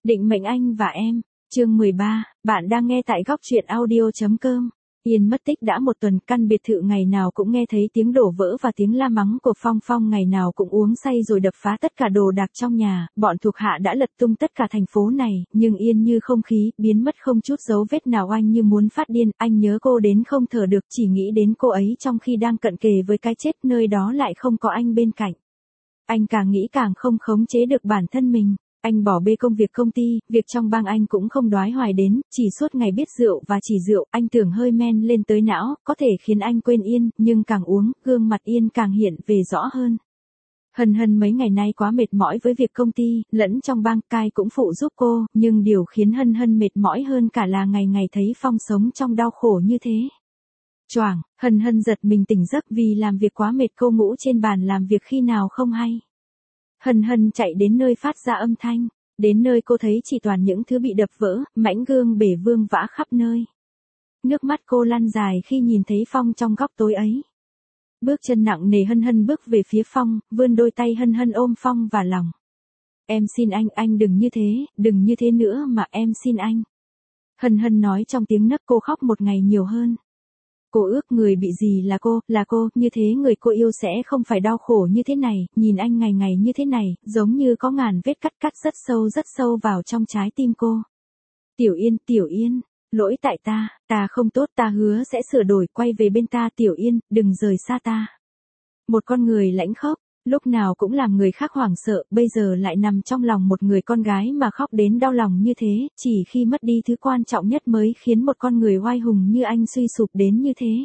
Định mệnh anh và em, chương 13, bạn đang nghe tại góc truyện audio.com. Yên mất tích đã một tuần, căn biệt thự ngày nào cũng nghe thấy tiếng đổ vỡ và tiếng la mắng của Phong. Phong ngày nào cũng uống say rồi đập phá tất cả đồ đạc trong nhà, bọn thuộc hạ đã lật tung tất cả thành phố này, nhưng Yên như không khí, biến mất không chút dấu vết nào. Anh như muốn phát điên, anh nhớ cô đến không thở được, chỉ nghĩ đến cô ấy trong khi đang cận kề với cái chết, nơi đó lại không có anh bên cạnh. Anh càng nghĩ càng không khống chế được bản thân mình. Anh bỏ bê công việc công ty, việc trong bang anh cũng không đoái hoài đến, chỉ suốt ngày biết rượu và chỉ rượu. Anh tưởng hơi men lên tới não, có thể khiến anh quên Yên, nhưng càng uống, gương mặt Yên càng hiện về rõ hơn. Hân Hân mấy ngày nay quá mệt mỏi với việc công ty, lẫn trong bang, Cai cũng phụ giúp cô, nhưng điều khiến Hân Hân mệt mỏi hơn cả là ngày ngày thấy Phong sống trong đau khổ như thế. Choảng, Hân Hân giật mình tỉnh giấc vì làm việc quá mệt, cô ngủ trên bàn làm việc khi nào không hay. Hân Hân chạy đến nơi phát ra âm thanh, đến nơi cô thấy chỉ toàn những thứ bị đập vỡ, mảnh gương bể vương vãi khắp nơi. Nước mắt cô lăn dài khi nhìn thấy Phong trong góc tối ấy. Bước chân nặng nề Hân Hân bước về phía Phong, vươn đôi tay Hân Hân ôm Phong vào lòng. Em xin anh đừng như thế nữa mà, em xin anh. Hân Hân nói trong tiếng nấc, cô khóc một ngày nhiều hơn. Cô ước người bị gì là cô, như thế người cô yêu sẽ không phải đau khổ như thế này, nhìn anh ngày ngày như thế này, giống như có ngàn vết cắt rất sâu vào trong trái tim cô. Tiểu Yên, lỗi tại ta không tốt, ta hứa sẽ sửa đổi, quay về bên ta. Tiểu Yên, đừng rời xa ta. Một con người lãnh khốc, lúc nào cũng làm người khác hoảng sợ, bây giờ lại nằm trong lòng một người con gái mà khóc đến đau lòng như thế, chỉ khi mất đi thứ quan trọng nhất mới khiến một con người oai hùng như anh suy sụp đến như thế.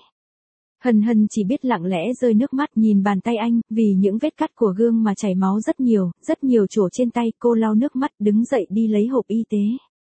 Hân Hân chỉ biết lặng lẽ rơi nước mắt nhìn bàn tay anh, vì những vết cắt của gương mà chảy máu rất nhiều chỗ trên tay. Cô lau nước mắt đứng dậy đi lấy hộp y tế.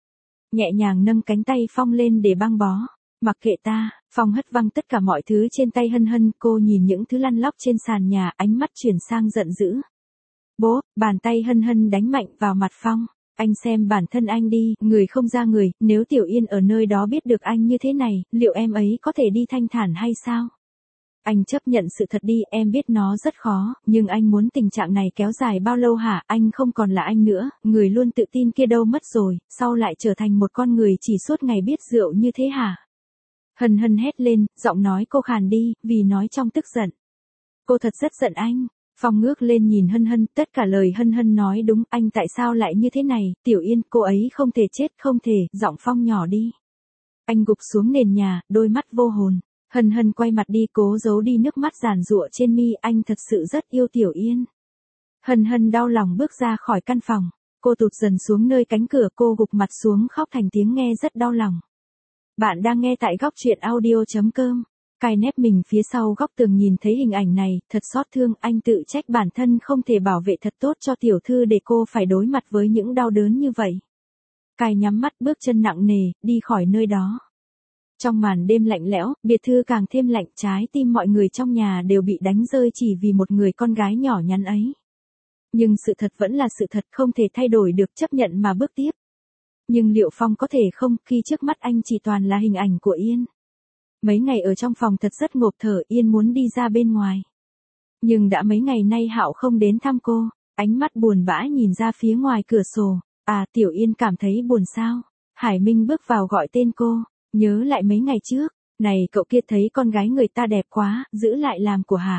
Nhẹ nhàng nâng cánh tay Phong lên để băng bó. Mặc kệ ta, Phong hất văng tất cả mọi thứ trên tay Hân Hân. Cô nhìn những thứ lăn lóc trên sàn nhà, ánh mắt chuyển sang giận dữ. Bố, bàn tay Hân Hân đánh mạnh vào mặt Phong. Anh xem bản thân anh đi, người không ra người, nếu Tiểu Yên ở nơi đó biết được anh như thế này, liệu em ấy có thể đi thanh thản hay sao? Anh chấp nhận sự thật đi, em biết nó rất khó, nhưng anh muốn tình trạng này kéo dài bao lâu hả? Anh không còn là anh nữa, người luôn tự tin kia đâu mất rồi, sau lại trở thành một con người chỉ suốt ngày biết rượu như thế hả? Hân Hân hét lên, giọng nói cô khàn đi, vì nói trong tức giận. Cô thật rất giận anh. Phong ngước lên nhìn Hân Hân, tất cả lời Hân Hân nói đúng, anh tại sao lại như thế này? Tiểu Yên, cô ấy không thể chết, không thể. Giọng Phong nhỏ đi. Anh gục xuống nền nhà, đôi mắt vô hồn. Hân Hân quay mặt đi, cố giấu đi nước mắt giàn giụa trên mi. Anh thật sự rất yêu Tiểu Yên. Hân Hân đau lòng bước ra khỏi căn phòng. Cô tụt dần xuống nơi cánh cửa, cô gục mặt xuống khóc thành tiếng, nghe rất đau lòng. Bạn đang nghe tại góc truyện audio.com. Cai nép mình phía sau góc tường nhìn thấy hình ảnh này, thật xót thương. Anh tự trách bản thân không thể bảo vệ thật tốt cho tiểu thư để cô phải đối mặt với những đau đớn như vậy. Cai nhắm mắt bước chân nặng nề, đi khỏi nơi đó. Trong màn đêm lạnh lẽo, biệt thự càng thêm lạnh, trái tim mọi người trong nhà đều bị đánh rơi chỉ vì một người con gái nhỏ nhắn ấy. Nhưng sự thật vẫn là sự thật, không thể thay đổi được, chấp nhận mà bước tiếp. Nhưng liệu Phong có thể không, khi trước mắt anh chỉ toàn là hình ảnh của Yên. Mấy ngày ở trong phòng thật rất ngộp thở, Yên muốn đi ra bên ngoài. Nhưng đã mấy ngày nay Hạo không đến thăm cô, ánh mắt buồn bã nhìn ra phía ngoài cửa sổ. À, Tiểu Yên cảm thấy buồn sao? Hải Minh bước vào gọi tên cô, nhớ lại mấy ngày trước, này cậu kia thấy con gái người ta đẹp quá, giữ lại làm của hả?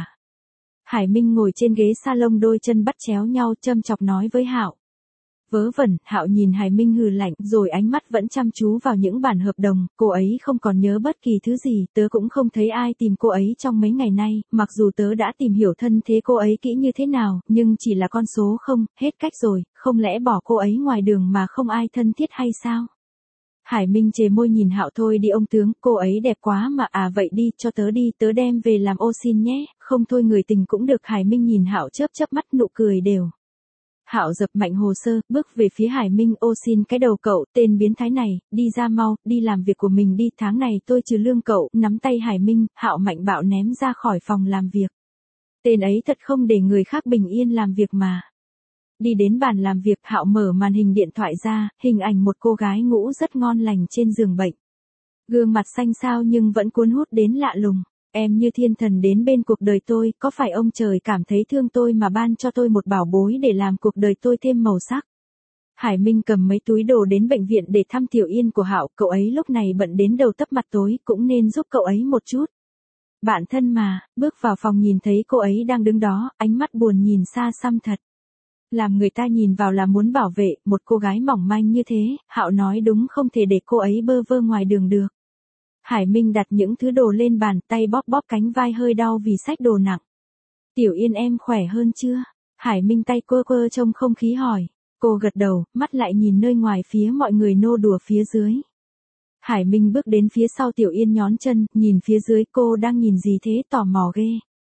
Hải Minh ngồi trên ghế salon đôi chân bắt chéo nhau châm chọc nói với Hạo. Vớ vẩn, Hạo nhìn Hải Minh hừ lạnh, rồi ánh mắt vẫn chăm chú vào những bản hợp đồng. Cô ấy không còn nhớ bất kỳ thứ gì, tớ cũng không thấy ai tìm cô ấy trong mấy ngày nay, mặc dù tớ đã tìm hiểu thân thế cô ấy kỹ như thế nào, nhưng chỉ là con số không, hết cách rồi, không lẽ bỏ cô ấy ngoài đường mà không ai thân thiết hay sao? Hải Minh chề môi nhìn Hạo, thôi đi ông tướng, cô ấy đẹp quá mà. À vậy đi, cho tớ đi, tớ đem về làm ô xin nhé, không thôi người tình cũng được. Hải Minh nhìn Hạo chớp mắt, nụ cười đều. Hạo dập mạnh hồ sơ, bước về phía Hải Minh. Ô xin cái đầu cậu, tên biến thái này, đi ra mau, đi làm việc của mình đi, tháng này tôi trừ lương cậu. Nắm tay Hải Minh, Hạo mạnh bạo ném ra khỏi phòng làm việc. Tên ấy thật không để người khác bình yên làm việc mà. Đi đến bàn làm việc, Hạo mở màn hình điện thoại ra, hình ảnh một cô gái ngủ rất ngon lành trên giường bệnh. Gương mặt xanh xao nhưng vẫn cuốn hút đến lạ lùng. Em như thiên thần đến bên cuộc đời tôi, có phải ông trời cảm thấy thương tôi mà ban cho tôi một bảo bối để làm cuộc đời tôi thêm màu sắc? Hải Minh cầm mấy túi đồ đến bệnh viện để thăm Tiểu Yên của Hạo, cậu ấy lúc này bận đến đầu tấp mặt tối, cũng nên giúp cậu ấy một chút. Bạn thân mà, bước vào phòng nhìn thấy cô ấy đang đứng đó, ánh mắt buồn nhìn xa xăm thật. Làm người ta nhìn vào là muốn bảo vệ, một cô gái mỏng manh như thế, Hạo nói đúng, không thể để cô ấy bơ vơ ngoài đường được. Hải Minh đặt những thứ đồ lên bàn, tay bóp bóp cánh vai hơi đau vì xách đồ nặng. Tiểu Yên em khỏe hơn chưa? Hải Minh tay quơ quơ trong không khí hỏi. Cô gật đầu, mắt lại nhìn nơi ngoài phía mọi người nô đùa phía dưới. Hải Minh bước đến phía sau Tiểu Yên nhón chân, nhìn phía dưới, cô đang nhìn gì thế, tò mò ghê.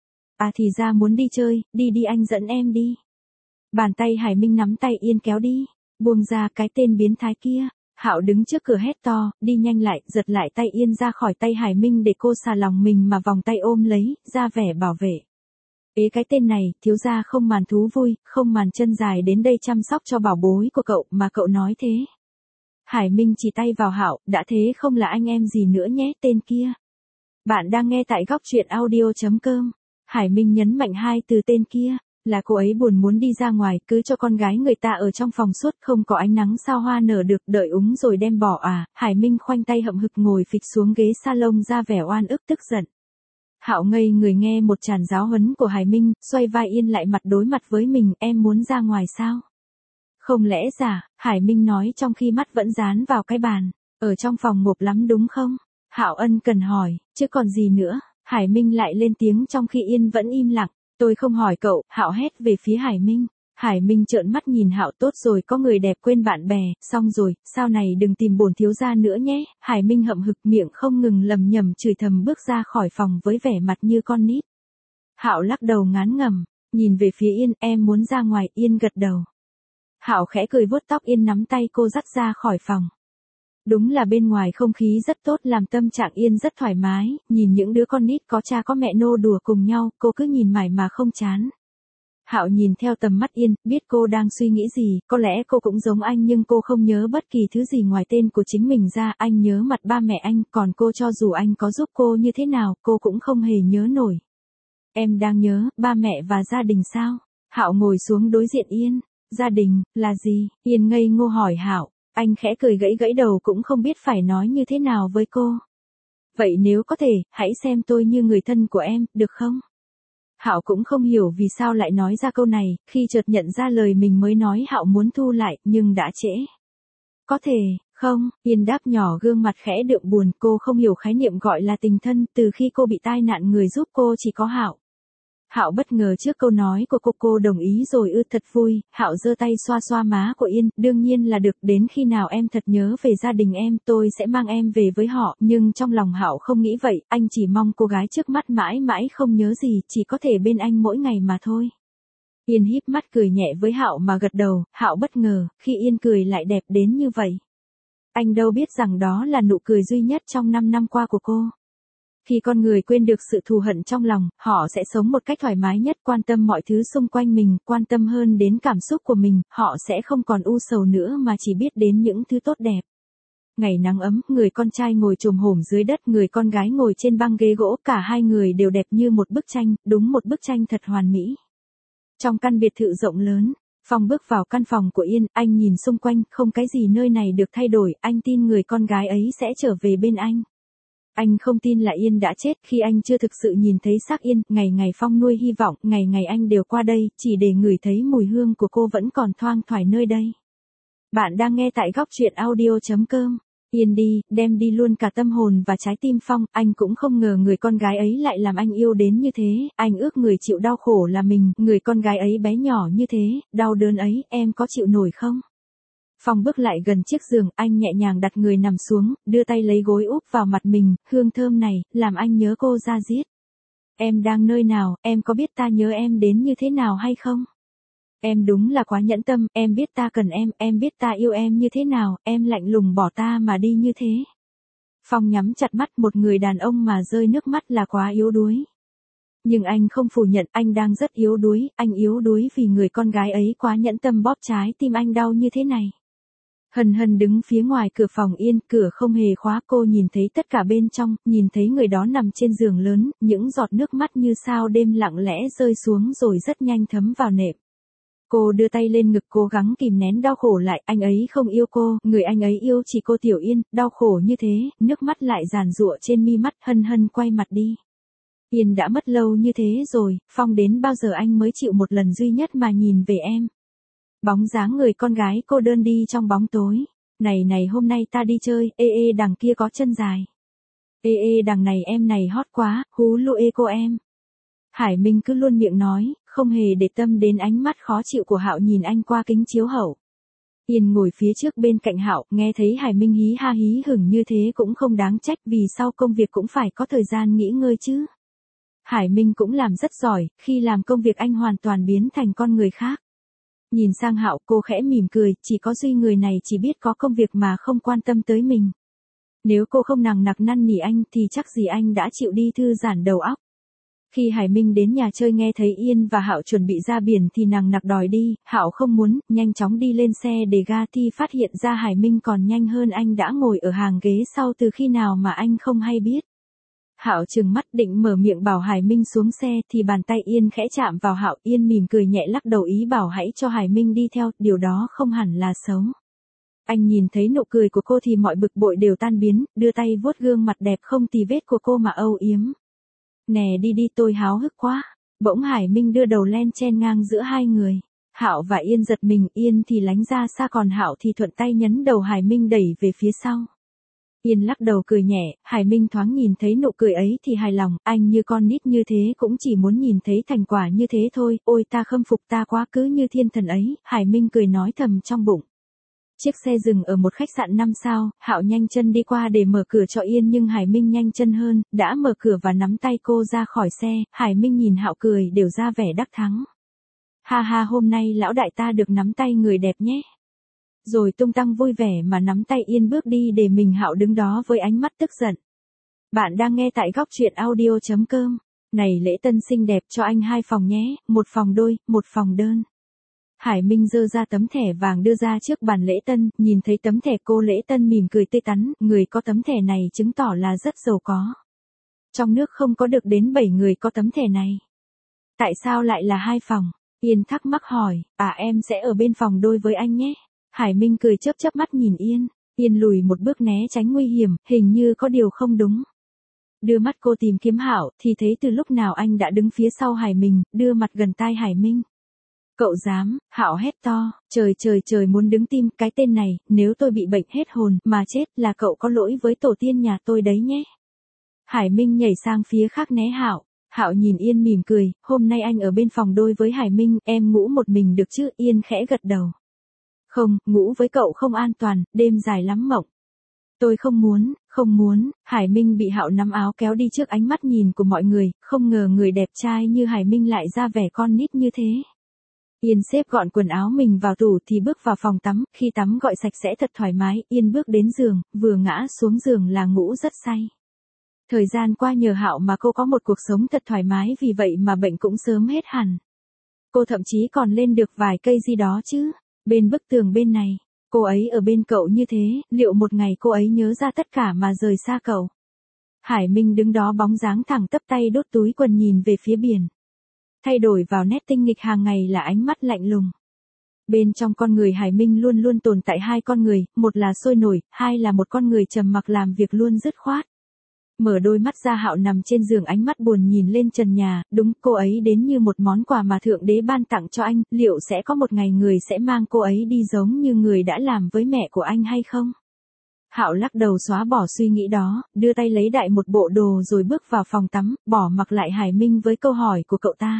À thì ra muốn đi chơi, đi đi anh dẫn em đi. Bàn tay Hải Minh nắm tay Yên kéo đi, buông ra cái tên biến thái kia. Hạo đứng trước cửa hét to, đi nhanh lại, giật lại tay Yên ra khỏi tay Hải Minh để cô xà lòng mình mà vòng tay ôm lấy, ra vẻ bảo vệ. Ế cái tên này, thiếu gia không màn thú vui, không màn chân dài đến đây chăm sóc cho bảo bối của cậu mà cậu nói thế. Hải Minh chỉ tay vào Hạo, đã thế không là anh em gì nữa nhé, tên kia. Bạn đang nghe tại góc truyện audio.com. Hải Minh nhấn mạnh hai từ tên kia, là cô ấy buồn muốn đi ra ngoài, cứ cho con gái người ta ở trong phòng suốt, không có ánh nắng sao hoa nở được, đợi úng rồi đem bỏ à. Hải Minh khoanh tay hậm hực ngồi phịch xuống ghế salon ra vẻ oan ức tức giận. Hạo ngây người nghe một tràng giáo huấn của Hải Minh, xoay vai Yên lại mặt đối mặt với mình, em muốn ra ngoài sao? Không lẽ giả, Hải Minh nói trong khi mắt vẫn dán vào cái bàn, ở trong phòng ngộp lắm đúng không? Hạo ân cần hỏi, chứ còn gì nữa, Hải Minh lại lên tiếng trong khi Yên vẫn im lặng, tôi không hỏi cậu, Hạo hét về phía Hải Minh. Hải Minh trợn mắt nhìn Hạo, tốt rồi, có người đẹp quên bạn bè, xong rồi, sau này đừng tìm bổn thiếu gia nữa nhé. Hải Minh hậm hực miệng không ngừng lầm nhầm chửi thầm bước ra khỏi phòng với vẻ mặt như con nít. Hạo lắc đầu ngán ngẩm, nhìn về phía Yên, em muốn ra ngoài, Yên gật đầu. Hạo khẽ cười vuốt tóc Yên nắm tay cô dắt ra khỏi phòng. Đúng là bên ngoài không khí rất tốt làm tâm trạng Yên rất thoải mái, nhìn những đứa con nít có cha có mẹ nô đùa cùng nhau, cô cứ nhìn mải mà không chán. Hạo nhìn theo tầm mắt Yên, biết cô đang suy nghĩ gì, có lẽ cô cũng giống anh nhưng cô không nhớ bất kỳ thứ gì ngoài tên của chính mình ra, anh nhớ mặt ba mẹ anh, còn cô cho dù anh có giúp cô như thế nào, cô cũng không hề nhớ nổi. Em đang nhớ, ba mẹ và gia đình sao? Hạo ngồi xuống đối diện Yên, gia đình, là gì? Yên ngây ngô hỏi Hạo, anh khẽ cười gãy gãy đầu cũng không biết phải nói như thế nào với cô. Vậy nếu có thể, hãy xem tôi như người thân của em, được không? Hạo cũng không hiểu vì sao lại nói ra câu này, khi chợt nhận ra lời mình mới nói Hạo muốn thu lại, nhưng đã trễ. Có thể, không, Yên đáp nhỏ gương mặt khẽ đượm buồn, cô không hiểu khái niệm gọi là tình thân, từ khi cô bị tai nạn người giúp cô chỉ có Hạo. Hạo bất ngờ trước câu nói của cô đồng ý rồi ư, thật vui. Hạo giơ tay xoa xoa má của Yên, đương nhiên là được, đến khi nào em thật nhớ về gia đình em, tôi sẽ mang em về với họ, nhưng trong lòng Hạo không nghĩ vậy, anh chỉ mong cô gái trước mắt mãi mãi không nhớ gì, chỉ có thể bên anh mỗi ngày mà thôi. Yên híp mắt cười nhẹ với Hạo mà gật đầu, Hạo bất ngờ, khi Yên cười lại đẹp đến như vậy. Anh đâu biết rằng đó là nụ cười duy nhất trong 5 năm qua của cô. Khi con người quên được sự thù hận trong lòng, họ sẽ sống một cách thoải mái nhất, quan tâm mọi thứ xung quanh mình, quan tâm hơn đến cảm xúc của mình, họ sẽ không còn u sầu nữa mà chỉ biết đến những thứ tốt đẹp. Ngày nắng ấm, người con trai ngồi chồm hổm dưới đất, người con gái ngồi trên băng ghế gỗ, cả hai người đều đẹp như một bức tranh, đúng một bức tranh thật hoàn mỹ. Trong căn biệt thự rộng lớn, Phong bước vào căn phòng của Yên, anh nhìn xung quanh, không cái gì nơi này được thay đổi, anh tin người con gái ấy sẽ trở về bên anh. Anh không tin là Yên đã chết, khi anh chưa thực sự nhìn thấy xác Yên, ngày ngày Phong nuôi hy vọng, ngày ngày anh đều qua đây, chỉ để ngửi thấy mùi hương của cô vẫn còn thoang thoải nơi đây. Bạn đang nghe tại góc truyện audio.com. Yên đi, đem đi luôn cả tâm hồn và trái tim Phong, anh cũng không ngờ người con gái ấy lại làm anh yêu đến như thế, anh ước người chịu đau khổ là mình, người con gái ấy bé nhỏ như thế, đau đớn ấy, em có chịu nổi không? Phong bước lại gần chiếc giường, anh nhẹ nhàng đặt người nằm xuống, đưa tay lấy gối úp vào mặt mình, hương thơm này, làm anh nhớ cô ra diết. Em đang nơi nào, em có biết ta nhớ em đến như thế nào hay không? Em đúng là quá nhẫn tâm, em biết ta cần em biết ta yêu em như thế nào, em lạnh lùng bỏ ta mà đi như thế. Phong nhắm chặt mắt, một người đàn ông mà rơi nước mắt là quá yếu đuối. Nhưng anh không phủ nhận, anh đang rất yếu đuối, anh yếu đuối vì người con gái ấy quá nhẫn tâm bóp trái tim anh đau như thế này. Hân Hân đứng phía ngoài cửa phòng Yên, cửa không hề khóa, cô nhìn thấy tất cả bên trong, nhìn thấy người đó nằm trên giường lớn, những giọt nước mắt như sao đêm lặng lẽ rơi xuống rồi rất nhanh thấm vào nệm. Cô đưa tay lên ngực cố gắng kìm nén đau khổ lại, anh ấy không yêu cô, người anh ấy yêu chỉ cô Tiểu Yên, đau khổ như thế, nước mắt lại giàn giụa trên mi mắt, hân hân quay mặt đi. Yên đã mất lâu như thế rồi, Phong đến bao giờ anh mới chịu một lần duy nhất mà nhìn về em. Bóng dáng người con gái cô đơn đi trong bóng tối. Này này hôm nay ta đi chơi, đằng kia có chân dài. Đằng này hot quá, hú lụ cô em. Hải Minh cứ luôn miệng nói, không hề để tâm đến ánh mắt khó chịu của Hạo nhìn anh qua kính chiếu hậu. Yên ngồi phía trước bên cạnh Hạo, nghe thấy Hải Minh hí ha hí hửng như thế cũng không đáng trách vì sau công việc cũng phải có thời gian nghỉ ngơi chứ. Hải Minh cũng làm rất giỏi, khi làm công việc anh hoàn toàn biến thành con người khác. Nhìn sang Hạo cô khẽ mỉm cười, chỉ có duy người này chỉ biết có công việc mà không quan tâm tới mình. Nếu cô không nằng nặc năn nỉ anh thì chắc gì anh đã chịu đi thư giãn đầu óc. Khi Hải Minh đến nhà chơi nghe thấy Yên và Hạo chuẩn bị ra biển thì nằng nặc đòi đi, Hạo không muốn, nhanh chóng đi lên xe để ga thì phát hiện ra Hải Minh còn nhanh hơn anh đã ngồi ở hàng ghế sau từ khi nào mà anh không hay biết. Hạo trừng mắt định mở miệng bảo Hải Minh xuống xe thì bàn tay Yên khẽ chạm vào Hạo, Yên mỉm cười nhẹ lắc đầu ý bảo hãy cho Hải Minh đi theo, điều đó không hẳn là xấu. Anh nhìn thấy nụ cười của cô thì mọi bực bội đều tan biến, đưa tay vuốt gương mặt đẹp không tì vết của cô mà âu yếm. Nè đi đi tôi háo hức quá. Bỗng Hải Minh đưa đầu len chen ngang giữa hai người. Hạo và Yên giật mình, Yên thì lánh ra xa còn Hạo thì thuận tay nhấn đầu Hải Minh đẩy về phía sau. Yên lắc đầu cười nhẹ, Hải Minh thoáng nhìn thấy nụ cười ấy thì hài lòng, anh như con nít như thế cũng chỉ muốn nhìn thấy thành quả như thế thôi, ôi ta khâm phục ta quá cứ như thiên thần ấy, Hải Minh cười nói thầm trong bụng. Chiếc xe dừng ở một khách sạn 5 sao, Hạo nhanh chân đi qua để mở cửa cho Yên nhưng Hải Minh nhanh chân hơn, đã mở cửa và nắm tay cô ra khỏi xe, Hải Minh nhìn Hạo cười đều ra vẻ đắc thắng. Ha ha hôm nay lão đại ta được nắm tay người đẹp nhé. Rồi tung tăng vui vẻ mà nắm tay Yên bước đi để mình Hạo đứng đó với ánh mắt tức giận. Bạn đang nghe tại góc truyện audio.com. Này lễ tân xinh đẹp cho anh 2 phòng nhé, 1 phòng đôi, 1 phòng đơn. Hải Minh giơ ra tấm thẻ vàng đưa ra trước bàn lễ tân, nhìn thấy tấm thẻ cô lễ tân mỉm cười tươi tắn, người có tấm thẻ này chứng tỏ là rất giàu có. Trong nước không có được đến 7 người có tấm thẻ này. Tại sao lại là 2 phòng? Yên thắc mắc hỏi, em sẽ ở bên phòng đôi với anh nhé. Hải Minh cười chớp chớp mắt nhìn Yên, Yên lùi một bước né tránh nguy hiểm, hình như có điều không đúng. Đưa mắt cô tìm kiếm Hạo thì thấy từ lúc nào anh đã đứng phía sau Hải Minh, đưa mặt gần tai Hải Minh. Cậu dám, Hạo hét to, trời muốn đứng tim, cái tên này, nếu tôi bị bệnh hết hồn mà chết là cậu có lỗi với tổ tiên nhà tôi đấy nhé. Hải Minh nhảy sang phía khác né Hạo. Hạo nhìn Yên mỉm cười, hôm nay anh ở bên phòng đôi với Hải Minh, em ngủ một mình được chứ? Yên khẽ gật đầu. Không, ngủ với cậu không an toàn, đêm dài lắm mộng. Tôi không muốn, Hải Minh bị Hạo nắm áo kéo đi trước ánh mắt nhìn của mọi người, không ngờ người đẹp trai như Hải Minh lại ra vẻ con nít như thế. Yên xếp gọn quần áo mình vào tủ thì bước vào phòng tắm, khi tắm gội sạch sẽ thật thoải mái, Yên bước đến giường, vừa ngã xuống giường là ngủ rất say. Thời gian qua nhờ Hạo mà cô có một cuộc sống thật thoải mái vì vậy mà bệnh cũng sớm hết hẳn. Cô thậm chí còn lên được vài cây gì đó chứ. Bên bức tường bên này, cô ấy ở bên cậu như thế, liệu một ngày cô ấy nhớ ra tất cả mà rời xa cậu? Hải Minh đứng đó bóng dáng thẳng tắp tay đốt túi quần nhìn về phía biển. Thay đổi vào nét tinh nghịch hàng ngày là ánh mắt lạnh lùng. Bên trong con người Hải Minh luôn luôn tồn tại 2 con người, một là sôi nổi, 2 là một con người trầm mặc làm việc luôn dứt khoát. Mở đôi mắt ra Hạo nằm trên giường ánh mắt buồn nhìn lên trần nhà, đúng cô ấy đến như một món quà mà Thượng Đế ban tặng cho anh, liệu sẽ có một ngày người sẽ mang cô ấy đi giống như người đã làm với mẹ của anh hay không? Hạo lắc đầu xóa bỏ suy nghĩ đó, đưa tay lấy đại một bộ đồ rồi bước vào phòng tắm, bỏ mặc lại Hải Minh với câu hỏi của cậu ta.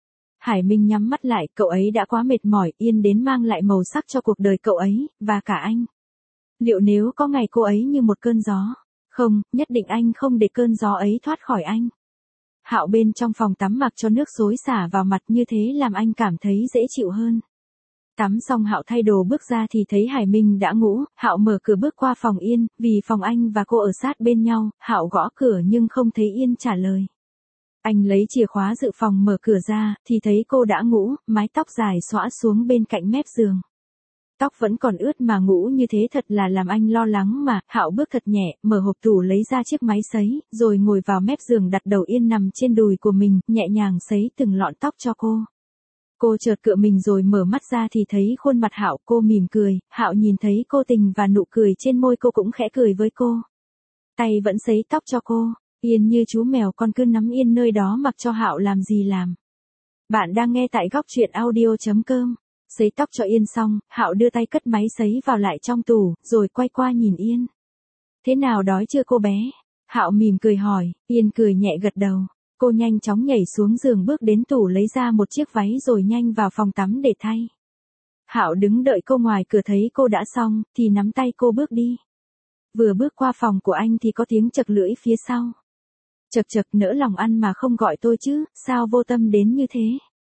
Hải Minh nhắm mắt lại, cậu ấy đã quá mệt mỏi, Yên đến mang lại màu sắc cho cuộc đời cậu ấy, và cả anh. Liệu nếu có ngày cô ấy như một cơn gió? Không, nhất định anh không để cơn gió ấy thoát khỏi anh. Hạo bên trong phòng tắm mặc cho nước xối xả vào mặt như thế làm anh cảm thấy dễ chịu hơn. Tắm xong Hạo thay đồ bước ra thì thấy Hải Minh đã ngủ, Hạo mở cửa bước qua phòng Yên, vì phòng anh và cô ở sát bên nhau, Hạo gõ cửa nhưng không thấy Yên trả lời. Anh lấy chìa khóa dự phòng mở cửa ra, thì thấy cô đã ngủ, mái tóc dài xõa xuống bên cạnh mép giường. Tóc vẫn còn ướt mà ngủ như thế thật là làm anh lo lắng mà, Hạo bước thật nhẹ, mở hộp tủ lấy ra chiếc máy sấy, rồi ngồi vào mép giường đặt đầu Yên nằm trên đùi của mình, nhẹ nhàng sấy từng lọn tóc cho cô. Cô chợt cựa mình rồi mở mắt ra thì thấy khuôn mặt Hạo, cô mỉm cười, Hạo nhìn thấy cô tình và nụ cười trên môi cô cũng khẽ cười với cô. Tay vẫn sấy tóc cho cô, Yên như chú mèo con cứ nắm yên nơi đó mặc cho Hạo làm gì làm. Bạn đang nghe tại góc truyện audio.com. Sấy tóc cho Yên xong, Hạo đưa tay cất máy sấy vào lại trong tủ, rồi quay qua nhìn Yên. Thế nào đói chưa cô bé? Hạo mỉm cười hỏi, Yên cười nhẹ gật đầu. Cô nhanh chóng nhảy xuống giường bước đến tủ lấy ra một chiếc váy rồi nhanh vào phòng tắm để thay. Hạo đứng đợi cô ngoài cửa thấy cô đã xong, thì nắm tay cô bước đi. Vừa bước qua phòng của anh thì có tiếng chật lưỡi phía sau. Chật chật, nỡ lòng ăn mà không gọi tôi chứ, sao vô tâm đến như thế?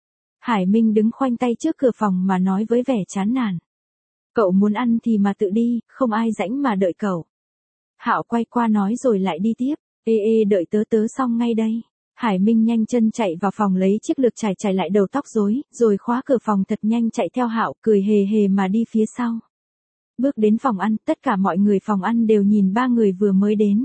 Hải Minh đứng khoanh tay trước cửa phòng mà nói với vẻ chán nản. Cậu muốn ăn thì mà tự đi, không ai rãnh mà đợi cậu. Hạo quay qua nói rồi lại đi tiếp, đợi tớ xong ngay đây. Hải Minh nhanh chân chạy vào phòng lấy chiếc lược chải lại đầu tóc rối, rồi khóa cửa phòng thật nhanh chạy theo Hạo, cười hề hề mà đi phía sau. Bước đến phòng ăn, tất cả mọi người phòng ăn đều nhìn ba người vừa mới đến.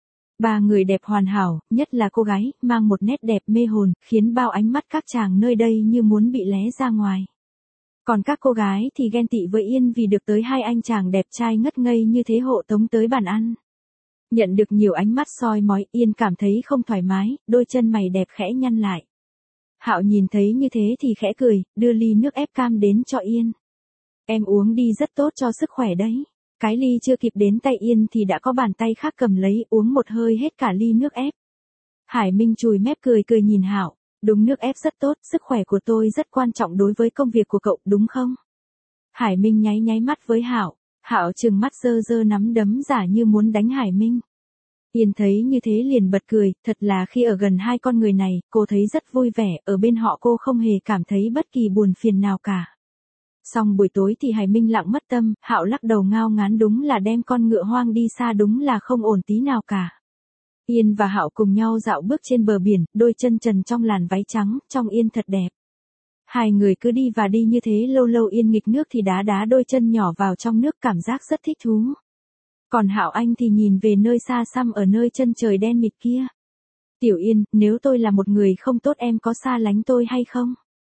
Ba người đẹp hoàn hảo, nhất là cô gái, mang một nét đẹp mê hồn, khiến bao ánh mắt các chàng nơi đây như muốn bị lé ra ngoài. Còn các cô gái thì ghen tị với Yên vì được tới hai anh chàng đẹp trai ngất ngây như thế hộ tống tới bàn ăn. Nhận được nhiều ánh mắt soi mói, Yên cảm thấy không thoải mái, đôi chân mày đẹp khẽ nhăn lại. Hạo nhìn thấy như thế thì khẽ cười, đưa ly nước ép cam đến cho Yên. Em uống đi, rất tốt cho sức khỏe đấy. Cái ly chưa kịp đến tay Yên thì đã có bàn tay khác cầm lấy, uống một hơi hết cả ly nước ép. Hải Minh chùi mép cười nhìn Hạo, đúng, nước ép rất tốt, sức khỏe của tôi rất quan trọng đối với công việc của cậu, đúng không? Hải Minh nháy mắt với Hạo, Hạo trừng mắt giơ nắm đấm giả như muốn đánh Hải Minh. Yên thấy như thế liền bật cười, thật là khi ở gần hai con người này, cô thấy rất vui vẻ, ở bên họ cô không hề cảm thấy bất kỳ buồn phiền nào cả. Xong buổi tối thì Hải Minh lặng mất tâm, Hạo lắc đầu ngao ngán, đúng là đem con ngựa hoang đi xa, đúng là không ổn tí nào cả. Yên và Hạo cùng nhau dạo bước trên bờ biển, đôi chân trần trong làn váy trắng, trông Yên thật đẹp. Hai người cứ đi và đi như thế, lâu lâu Yên nghịch nước thì đá đôi chân nhỏ vào trong nước, cảm giác rất thích thú. Còn Hạo anh thì nhìn về nơi xa xăm ở nơi chân trời đen mịt kia. Tiểu Yên, nếu tôi là một người không tốt em có xa lánh tôi hay không?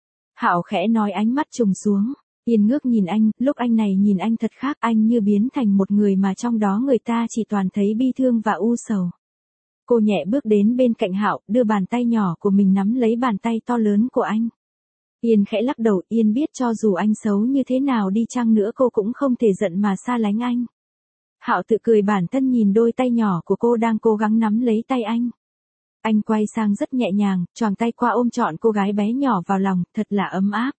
Hạo khẽ nói, ánh mắt trùng xuống. Yên ngước nhìn anh, lúc anh này nhìn anh thật khác, anh như biến thành một người mà trong đó người ta chỉ toàn thấy bi thương và u sầu. Cô nhẹ bước đến bên cạnh Hạo, đưa bàn tay nhỏ của mình nắm lấy bàn tay to lớn của anh. Yên khẽ lắc đầu, Yên biết cho dù anh xấu như thế nào đi chăng nữa cô cũng không thể giận mà xa lánh anh. Hạo tự cười bản thân nhìn đôi tay nhỏ của cô đang cố gắng nắm lấy tay anh. Anh quay sang rất nhẹ nhàng, choàng tay qua ôm trọn cô gái bé nhỏ vào lòng, thật là ấm áp.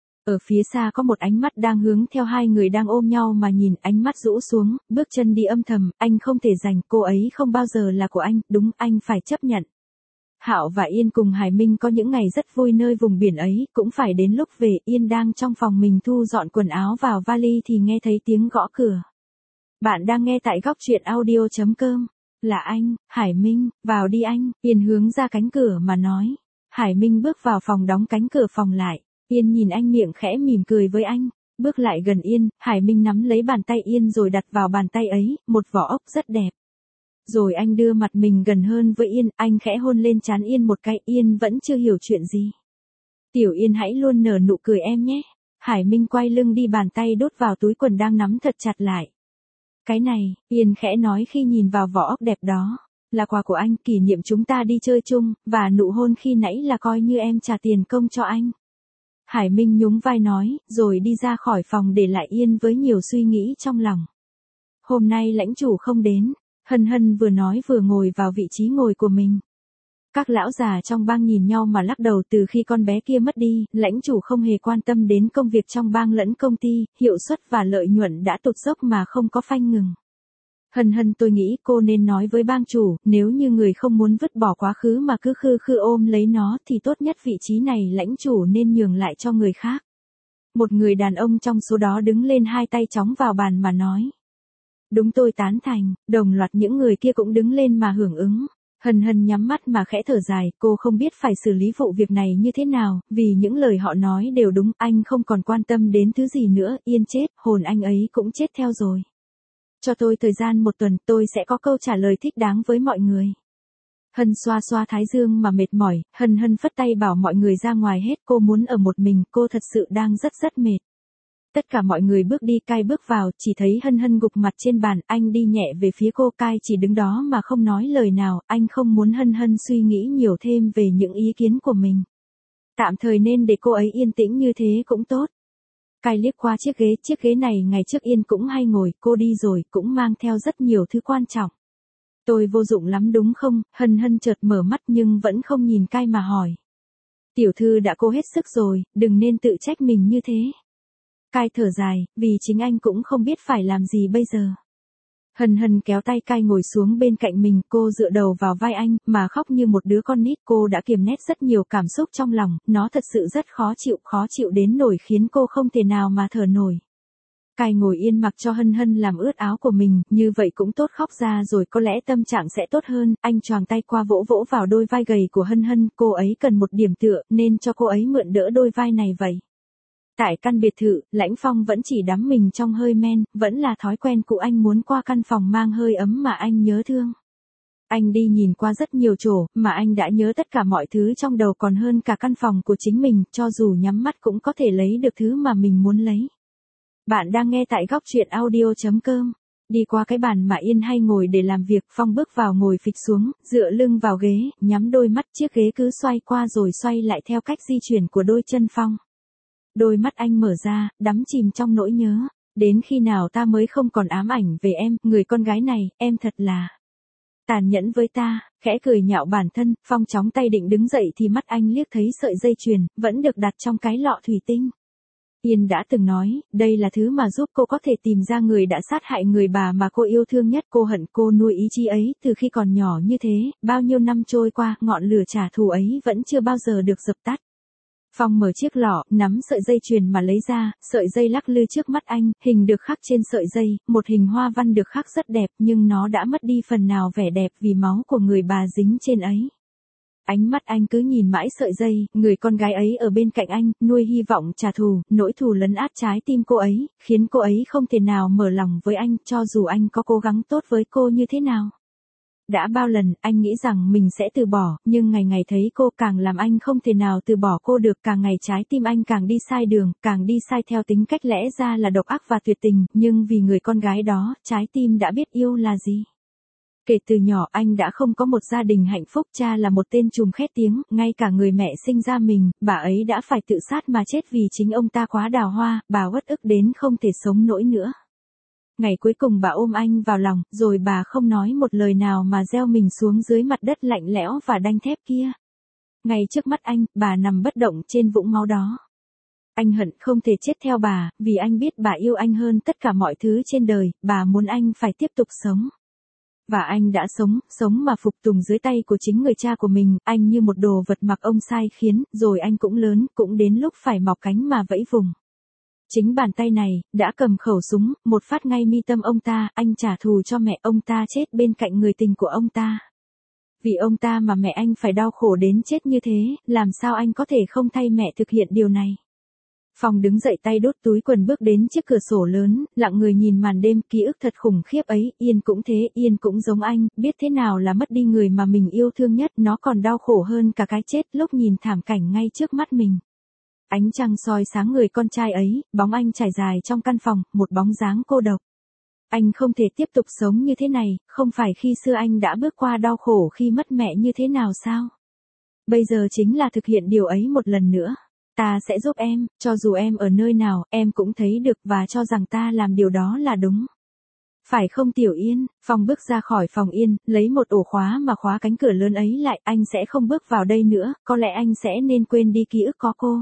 Ở phía xa có một ánh mắt đang hướng theo hai người đang ôm nhau mà nhìn, ánh mắt rũ xuống, bước chân đi âm thầm, anh không thể giành, cô ấy không bao giờ là của anh, đúng, anh phải chấp nhận. Hạo và Yên cùng Hải Minh có những ngày rất vui nơi vùng biển ấy, cũng phải đến lúc về, Yên đang trong phòng mình thu dọn quần áo vào vali thì nghe thấy tiếng gõ cửa. Bạn đang nghe tại góc truyện audio.com. Là anh, Hải Minh, vào đi anh. Yên hướng ra cánh cửa mà nói. Hải Minh bước vào phòng đóng cánh cửa phòng lại. Yên nhìn anh miệng khẽ mỉm cười với anh. Bước lại gần Yên, Hải Minh nắm lấy bàn tay Yên rồi đặt vào bàn tay ấy, một vỏ ốc rất đẹp. Rồi anh đưa mặt mình gần hơn với Yên, anh khẽ hôn lên trán Yên một cái, Yên vẫn chưa hiểu chuyện gì. Tiểu Yên hãy luôn nở nụ cười em nhé. Hải Minh quay lưng đi, bàn tay đút vào túi quần đang nắm thật chặt lại. Cái này, Yên khẽ nói khi nhìn vào vỏ ốc đẹp đó, là quà của anh, kỷ niệm chúng ta đi chơi chung, và nụ hôn khi nãy là coi như em trả tiền công cho anh. Hải Minh nhún vai nói, rồi đi ra khỏi phòng để lại Yên với nhiều suy nghĩ trong lòng. Hôm nay lãnh chủ không đến, Hân Hân vừa nói vừa ngồi vào vị trí ngồi của mình. Các lão già trong bang nhìn nhau mà lắc đầu, từ khi con bé kia mất đi, lãnh chủ không hề quan tâm đến công việc trong bang lẫn công ty, hiệu suất và lợi nhuận đã tụt dốc mà không có phanh ngừng. Hân Hân, tôi nghĩ cô nên nói với bang chủ, nếu như người không muốn vứt bỏ quá khứ mà cứ khư ôm lấy nó thì tốt nhất vị trí này lãnh chủ nên nhường lại cho người khác. Một người đàn ông trong số đó đứng lên, hai tay chóng vào bàn mà nói. Đúng, tôi tán thành. Đồng loạt những người kia cũng đứng lên mà hưởng ứng. Hân Hân nhắm mắt mà khẽ thở dài, cô không biết phải xử lý vụ việc này như thế nào, vì những lời họ nói đều đúng, anh không còn quan tâm đến thứ gì nữa, Yên chết, hồn anh ấy cũng chết theo rồi. Cho tôi thời gian một tuần, tôi sẽ có câu trả lời thích đáng với mọi người. Hân xoa xoa thái dương mà mệt mỏi, Hân phất tay bảo mọi người ra ngoài hết, cô muốn ở một mình, cô thật sự đang rất mệt. Tất cả mọi người bước đi, Cai bước vào, chỉ thấy Hân gục mặt trên bàn, anh đi nhẹ về phía cô, Cai chỉ đứng đó mà không nói lời nào, anh không muốn Hân suy nghĩ nhiều thêm về những ý kiến của mình. Tạm thời nên để cô ấy yên tĩnh như thế cũng tốt. Cai liếc qua chiếc ghế này ngày trước Yên cũng hay ngồi, cô đi rồi, cũng mang theo rất nhiều thứ quan trọng. Tôi vô dụng lắm đúng không? Hân chợt mở mắt nhưng vẫn không nhìn Cai mà hỏi. Tiểu thư đã cố hết sức rồi, đừng nên tự trách mình như thế. Cai thở dài, vì chính anh cũng không biết phải làm gì bây giờ. Hân kéo tay Cai ngồi xuống bên cạnh mình, cô dựa đầu vào vai anh, mà khóc như một đứa con nít. Cô đã kiềm nén rất nhiều cảm xúc trong lòng, nó thật sự rất khó chịu đến nỗi khiến cô không thể nào mà thở nổi. Cai ngồi yên mặc cho Hân làm ướt áo của mình, như vậy cũng tốt, khóc ra rồi có lẽ tâm trạng sẽ tốt hơn. Anh choàng tay qua vỗ vào đôi vai gầy của Hân, cô ấy cần một điểm tựa, nên cho cô ấy mượn đỡ đôi vai này vậy. Tại căn biệt thự, Lãnh Phong vẫn chỉ đắm mình trong hơi men, vẫn là thói quen cũ, anh muốn qua căn phòng mang hơi ấm mà anh nhớ thương. Anh đi nhìn qua rất nhiều chỗ, mà anh đã nhớ tất cả mọi thứ trong đầu còn hơn cả căn phòng của chính mình, cho dù nhắm mắt cũng có thể lấy được thứ mà mình muốn lấy. Bạn đang nghe tại góc truyện audio.com. Đi qua cái bàn mà Yên hay ngồi để làm việc, Phong bước vào ngồi phịch xuống, dựa lưng vào ghế, nhắm đôi mắt, chiếc ghế cứ xoay qua rồi xoay lại theo cách di chuyển của đôi chân Phong. Đôi mắt anh mở ra, đắm chìm trong nỗi nhớ. Đến khi nào ta mới không còn ám ảnh về em, người con gái này, em thật là tàn nhẫn với ta. Khẽ cười nhạo bản thân, Phong chóng tay định đứng dậy thì mắt anh liếc thấy sợi dây chuyền, vẫn được đặt trong cái lọ thủy tinh. Yên đã từng nói, đây là thứ mà giúp cô có thể tìm ra người đã sát hại người bà mà cô yêu thương nhất. Cô hận cô nuôi ý chí ấy từ khi còn nhỏ như thế, bao nhiêu năm trôi qua, ngọn lửa trả thù ấy vẫn chưa bao giờ được dập tắt. Phong mở chiếc lọ, nắm sợi dây chuyền mà lấy ra, sợi dây lắc lư trước mắt anh, hình được khắc trên sợi dây, một hình hoa văn được khắc rất đẹp nhưng nó đã mất đi phần nào vẻ đẹp vì máu của người bà dính trên ấy. Ánh mắt anh cứ nhìn mãi sợi dây, người con gái ấy ở bên cạnh anh, nuôi hy vọng trả thù, nỗi thù lấn át trái tim cô ấy, khiến cô ấy không thể nào mở lòng với anh, cho dù anh có cố gắng tốt với cô như thế nào. Đã bao lần, anh nghĩ rằng mình sẽ từ bỏ, nhưng ngày ngày thấy cô càng làm anh không thể nào từ bỏ cô được, càng ngày trái tim anh càng đi sai đường, càng đi sai theo tính cách lẽ ra là độc ác và tuyệt tình, nhưng vì người con gái đó, trái tim đã biết yêu là gì. Kể từ nhỏ anh đã không có một gia đình hạnh phúc, cha là một tên trùm khét tiếng, ngay cả người mẹ sinh ra mình, bà ấy đã phải tự sát mà chết vì chính ông ta quá đào hoa, bà uất ức đến không thể sống nổi nữa. Ngày cuối cùng bà ôm anh vào lòng, rồi bà không nói một lời nào mà gieo mình xuống dưới mặt đất lạnh lẽo và đanh thép kia. Ngay trước mắt anh, bà nằm bất động trên vũng máu đó. Anh hận không thể chết theo bà, vì anh biết bà yêu anh hơn tất cả mọi thứ trên đời, bà muốn anh phải tiếp tục sống. Và anh đã sống mà phục tùng dưới tay của chính người cha của mình, anh như một đồ vật mặc ông sai khiến, rồi anh cũng lớn, cũng đến lúc phải mọc cánh mà vẫy vùng. Chính bàn tay này, đã cầm khẩu súng, một phát ngay mi tâm ông ta, anh trả thù cho mẹ ông ta chết bên cạnh người tình của ông ta. Vì ông ta mà mẹ anh phải đau khổ đến chết như thế, làm sao anh có thể không thay mẹ thực hiện điều này. Phong đứng dậy tay đút túi quần bước đến chiếc cửa sổ lớn, lặng người nhìn màn đêm, ký ức thật khủng khiếp ấy, Yên cũng thế, Yên cũng giống anh, biết thế nào là mất đi người mà mình yêu thương nhất, nó còn đau khổ hơn cả cái chết lúc nhìn thảm cảnh ngay trước mắt mình. Ánh trăng soi sáng người con trai ấy, bóng anh trải dài trong căn phòng, một bóng dáng cô độc. Anh không thể tiếp tục sống như thế này, không phải khi xưa anh đã bước qua đau khổ khi mất mẹ như thế nào sao? Bây giờ chính là thực hiện điều ấy một lần nữa. Ta sẽ giúp em, cho dù em ở nơi nào, em cũng thấy được và cho rằng ta làm điều đó là đúng. Phải không Tiểu Yên? Phong bước ra khỏi phòng Yên, lấy một ổ khóa mà khóa cánh cửa lớn ấy lại, anh sẽ không bước vào đây nữa, có lẽ anh sẽ nên quên đi ký ức có cô.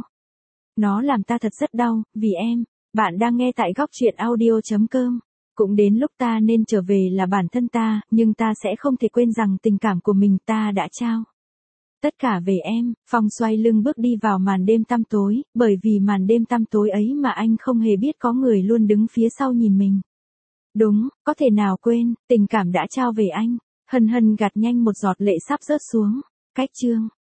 Nó làm ta thật rất đau, vì em. Bạn đang nghe tại góc truyện audio.com. Cũng đến lúc ta nên trở về là bản thân ta, nhưng ta sẽ không thể quên rằng tình cảm của mình ta đã trao tất cả về em. Phong xoay lưng bước đi vào màn đêm tăm tối, bởi vì màn đêm tăm tối ấy mà anh không hề biết có người luôn đứng phía sau nhìn mình. Đúng, có thể nào quên, tình cảm đã trao về anh. Hân gạt nhanh một giọt lệ sắp rớt xuống. Cách chương